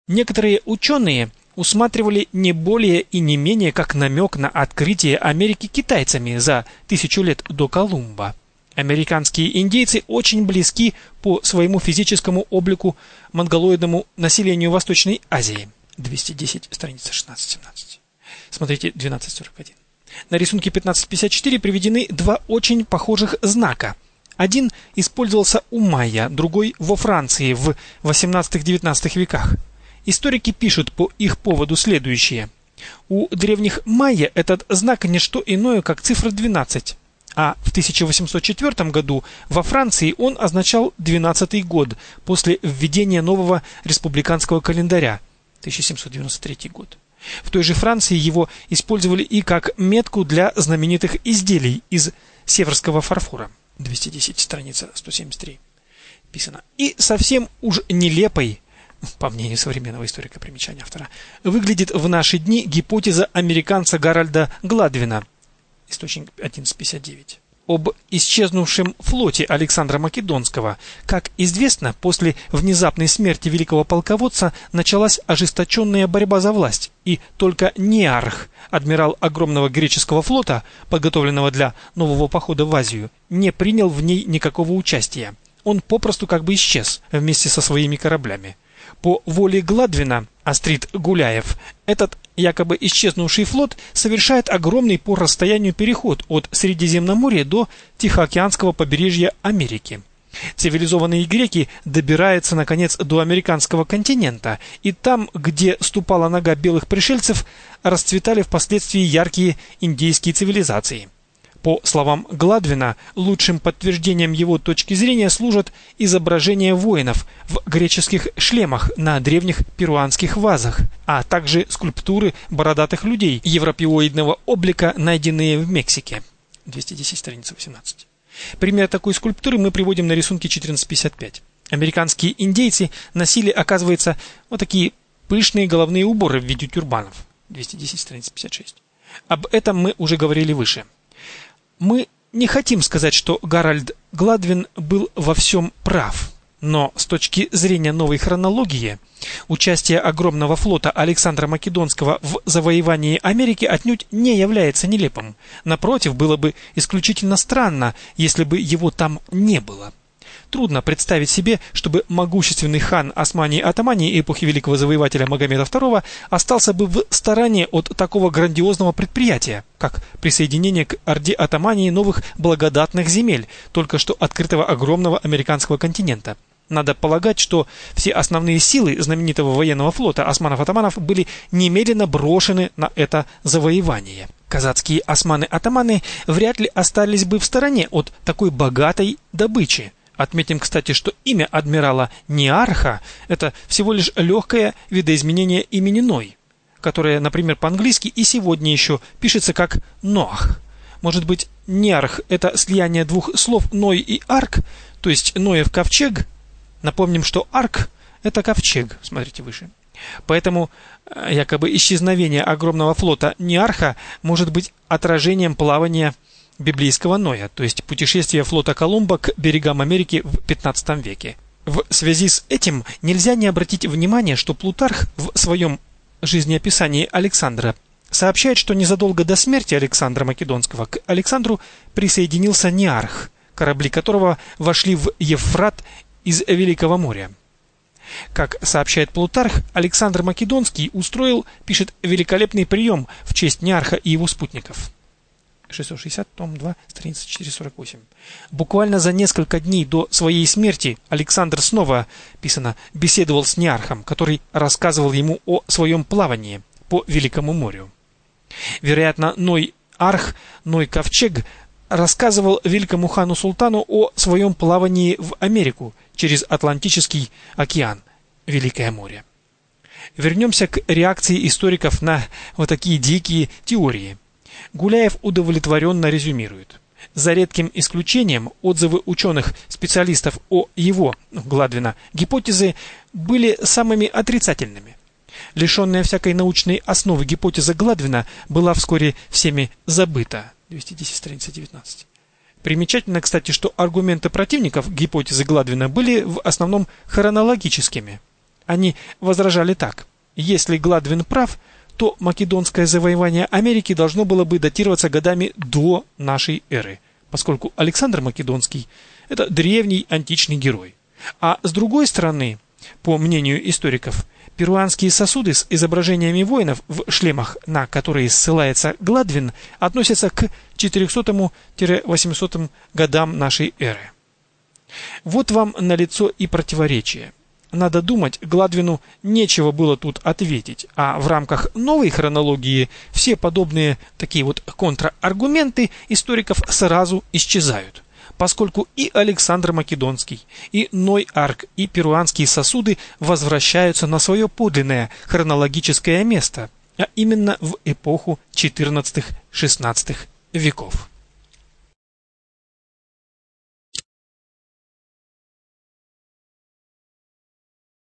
Некоторые ученые усматривали не более и не менее как намек на открытие Америки китайцами за 1000 лет до Колумба. Американские индейцы очень близки по своему физическому облику монголоидному населению Восточной Азии. 210, страница 16-17. Смотрите 1241. На рисунке 1554 приведены два очень похожих знака. Один использовался у майя, другой во Франции в 18-19 веках. Историки пишут по их поводу следующее. У древних майя этот знак не что иное, как цифра 12. А в 1804 году во Франции он означал 12-й год после введения нового республиканского календаря, 1793 год. В той же Франции его использовали и как метку для знаменитых изделий из северского фарфора. 210, страница 173. Писано. И совсем уж нелепой, по мнению современного историка, примечания автора, выглядит в наши дни гипотеза американца Гарольда Гладвина, источник 1159, об исчезнувшем флоте Александра Македонского. Как известно, после внезапной смерти великого полководца началась ожесточенная борьба за власть, и только Неарх, адмирал огромного греческого флота, подготовленного для нового похода в Азию, не принял в ней никакого участия. Он попросту как бы исчез вместе со своими кораблями. По воле Гладвина, Астрид Гуляев, этот якобы исчезнувший флот совершает огромный по расстоянию переход от Средиземноморья до Тихоокеанского побережья Америки. Цивилизованные греки добираются, наконец, до американского континента, и там, где ступала нога белых пришельцев, расцветали впоследствии яркие индейские цивилизации. По словам Гладвина, лучшим подтверждением его точки зрения служат изображения воинов в греческих шлемах на древних перуанских вазах, а также скульптуры бородатых людей европеоидного облика, найденные в Мексике. 210, страница 18. Пример такой скульптуры мы приводим на рисунке 1455. Американские индейцы носили, оказывается, вот такие пышные головные уборы в виде тюрбанов. 210, страница 56. Об этом мы уже говорили выше. Мы не хотим сказать, что Гарольд Гладвин был во всем прав, но с точки зрения новой хронологии, участие огромного флота Александра Македонского в завоевании Америки отнюдь не является нелепым. Напротив, было бы исключительно странно, если бы его там не было. Трудно представить себе, чтобы могущественный хан Османии-Атамании эпохи великого завоевателя Магомеда II остался бы в стороне от такого грандиозного предприятия, как присоединение к орде Атамании новых благодатных земель, только что открытого огромного американского континента. Надо полагать, что все основные силы знаменитого военного флота османов-атаманов были немедленно брошены на это завоевание. Казацкие османы-атаманы вряд ли остались бы в стороне от такой богатой добычи. Отметим, кстати, что имя адмирала Неарха – это всего лишь легкое видоизменение имени Ной, которое, например, по-английски и сегодня еще пишется как Ноах. Может быть, Неарх – это слияние двух слов Ной и Арк, то есть Ноев ковчег. Напомним, что Арк – это ковчег, смотрите выше. Поэтому якобы исчезновение огромного флота Неарха может быть отражением плавания библейского Ноя, то есть путешествия флота Колумба к берегам Америки в 15 веке. В связи с этим нельзя не обратить внимание, что Плутарх в своем жизнеописании Александра сообщает, что незадолго до смерти Александра Македонского к Александру присоединился Неарх, корабли которого вошли в Евфрат из Великого моря. Как сообщает Плутарх, Александр Македонский устроил, пишет, великолепный прием в честь Неарха и его спутников. 660, том 2, страница 448. Буквально за несколько дней до своей смерти Александр снова, писано, беседовал с Неархом, который рассказывал ему о своем плавании по Великому морю. Вероятно, Ной-Арх, Ной-Ковчег рассказывал великому хану-султану о своем плавании в Америку через Атлантический океан, Великое море. Вернемся к реакции историков на вот такие дикие теории. Гуляев удовлетворенно резюмирует. За редким исключением, отзывы ученых-специалистов о его, Гладвина, гипотезе были самыми отрицательными. Лишенная всякой научной основы гипотеза Гладвина была вскоре всеми забыта. 210, страница 19. Примечательно, кстати, что аргументы противников гипотезы Гладвина были в основном хронологическими. Они возражали так: если Гладвин прав, то македонское завоевание Америки должно было бы датироваться годами до нашей эры, поскольку Александр Македонский – это древний античный герой. А с другой стороны, по мнению историков, перуанские сосуды с изображениями воинов в шлемах, на которые ссылается Гладвин, относятся к 400-800 годам нашей эры. Вот вам налицо и противоречие. Надо думать, Гладвину нечего было тут ответить, а в рамках новой хронологии все подобные такие вот контраргументы историков сразу исчезают, поскольку и Александр Македонский, и Ной-Арк, и перуанские сосуды возвращаются на свое подлинное хронологическое место, а именно в эпоху XIV-XVI веков.